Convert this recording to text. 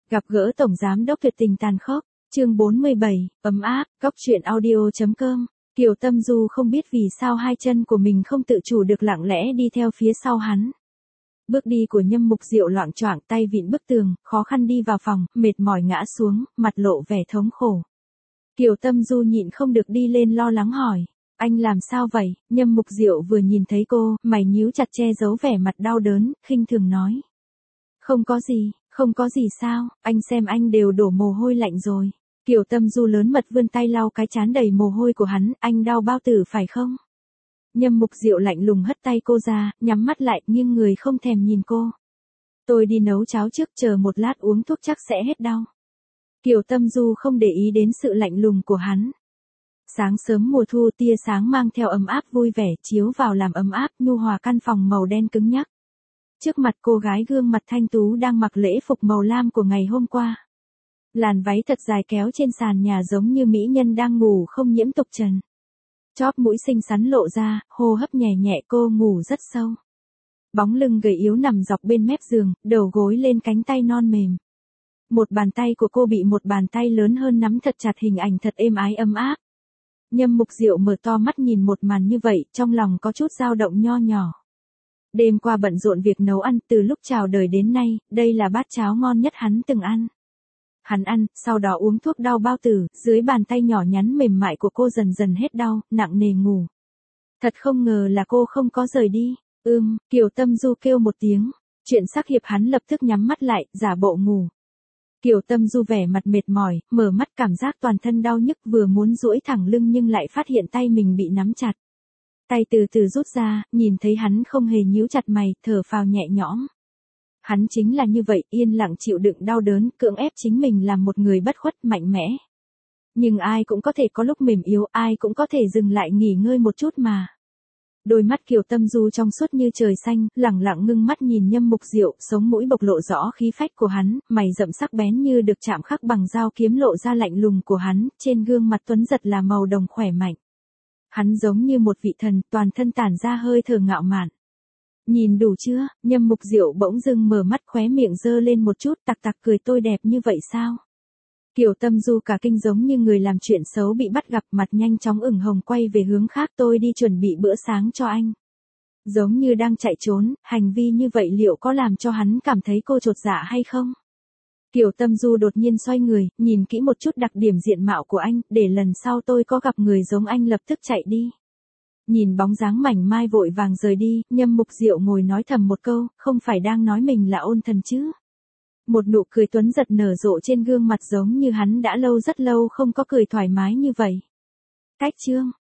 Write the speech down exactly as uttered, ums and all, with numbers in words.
Gặp gỡ Tổng Giám đốc tuyệt tình tàn khốc, chương bốn mươi bảy, ấm áp, góc truyện audio.com. Kiều Tâm Du không biết vì sao hai chân của mình không tự chủ được lặng lẽ đi theo phía sau hắn. Bước đi của Nhâm Mục Diệu loạng choạng, tay vịn bức tường, khó khăn đi vào phòng, mệt mỏi ngã xuống, mặt lộ vẻ thống khổ. Kiều Tâm Du nhịn không được đi lên lo lắng hỏi, anh làm sao vậy? Nhâm Mục Diệu vừa nhìn thấy cô, mày nhíu chặt che giấu vẻ mặt đau đớn, khinh thường nói. Không có gì, không có gì sao, anh xem anh đều đổ mồ hôi lạnh rồi. Kiều Tâm Du lớn mật vươn tay lau cái trán đầy mồ hôi của hắn, anh đau bao tử phải không? Nhâm Mục Diệu lạnh lùng hất tay cô ra, nhắm mắt lại, nhưng người không thèm nhìn cô. Tôi đi nấu cháo trước, chờ một lát uống thuốc chắc sẽ hết đau. Kiều Tâm Du không để ý đến sự lạnh lùng của hắn. Sáng sớm mùa thu, tia sáng mang theo ấm áp vui vẻ chiếu vào làm ấm áp nhu hòa căn phòng màu đen cứng nhắc. Trước mặt cô gái gương mặt thanh tú đang mặc lễ phục màu lam của ngày hôm qua. Làn váy thật dài kéo trên sàn nhà giống như mỹ nhân đang ngủ không nhiễm tục trần. Chóp mũi xinh xắn lộ ra, hô hấp nhẹ nhẹ, cô ngủ rất sâu. Bóng lưng gầy yếu nằm dọc bên mép giường, đầu gối lên cánh tay non mềm. Một bàn tay của cô bị một bàn tay lớn hơn nắm thật chặt, hình ảnh thật êm ái ấm áp. Nhâm Mục Diệu mở to mắt nhìn một màn như vậy, trong lòng có chút dao động nho nhỏ. Đêm qua bận rộn việc nấu ăn, từ lúc chào đời đến nay, đây là bát cháo ngon nhất hắn từng ăn. Hắn ăn, sau đó uống thuốc đau bao tử, dưới bàn tay nhỏ nhắn mềm mại của cô dần dần hết đau, nặng nề ngủ. Thật không ngờ là cô không có rời đi. Ưm, Kiều Tâm Du kêu một tiếng. Chuyện sắc hiệp hắn lập tức nhắm mắt lại, giả bộ ngủ. Kiều Tâm Du vẻ mặt mệt mỏi, mở mắt cảm giác toàn thân đau nhức, vừa muốn duỗi thẳng lưng nhưng lại phát hiện tay mình bị nắm chặt. Tay từ từ rút ra, nhìn thấy hắn không hề nhíu chặt mày, thở phào nhẹ nhõm. Hắn chính là như vậy, yên lặng chịu đựng đau đớn, cưỡng ép chính mình làm một người bất khuất, mạnh mẽ. Nhưng ai cũng có thể có lúc mềm yếu, ai cũng có thể dừng lại nghỉ ngơi một chút mà. Đôi mắt Kiều Tâm Du trong suốt như trời xanh, lẳng lặng ngưng mắt nhìn Nhâm Mục Diệu, sống mũi bộc lộ rõ khí phách của hắn, mày rậm sắc bén như được chạm khắc bằng dao kiếm lộ ra lạnh lùng của hắn, trên gương mặt tuấn giật là màu đồng khỏe mạnh. Hắn giống như một vị thần, toàn thân tản ra hơi thở ngạo mạn. Nhìn đủ chưa? Nhâm Mục Diệu bỗng dưng mở mắt, khóe miệng giơ lên một chút, tặc tặc cười, tôi đẹp như vậy sao? Kiều Tâm Du cả kinh giống như người làm chuyện xấu bị bắt gặp, mặt nhanh chóng ửng hồng quay về hướng khác, tôi đi chuẩn bị bữa sáng cho anh. Giống như đang chạy trốn, hành vi như vậy liệu có làm cho hắn cảm thấy cô chột dạ hay không? Kiều Tâm Du đột nhiên xoay người, nhìn kỹ một chút đặc điểm diện mạo của anh, để lần sau tôi có gặp người giống anh lập tức chạy đi. Nhìn bóng dáng mảnh mai vội vàng rời đi, Nhâm Mục Diệu ngồi nói thầm một câu, không phải đang nói mình là ôn thần chứ. Một nụ cười tuấn giật nở rộ trên gương mặt giống như hắn đã lâu rất lâu không có cười thoải mái như vậy. Cách chương.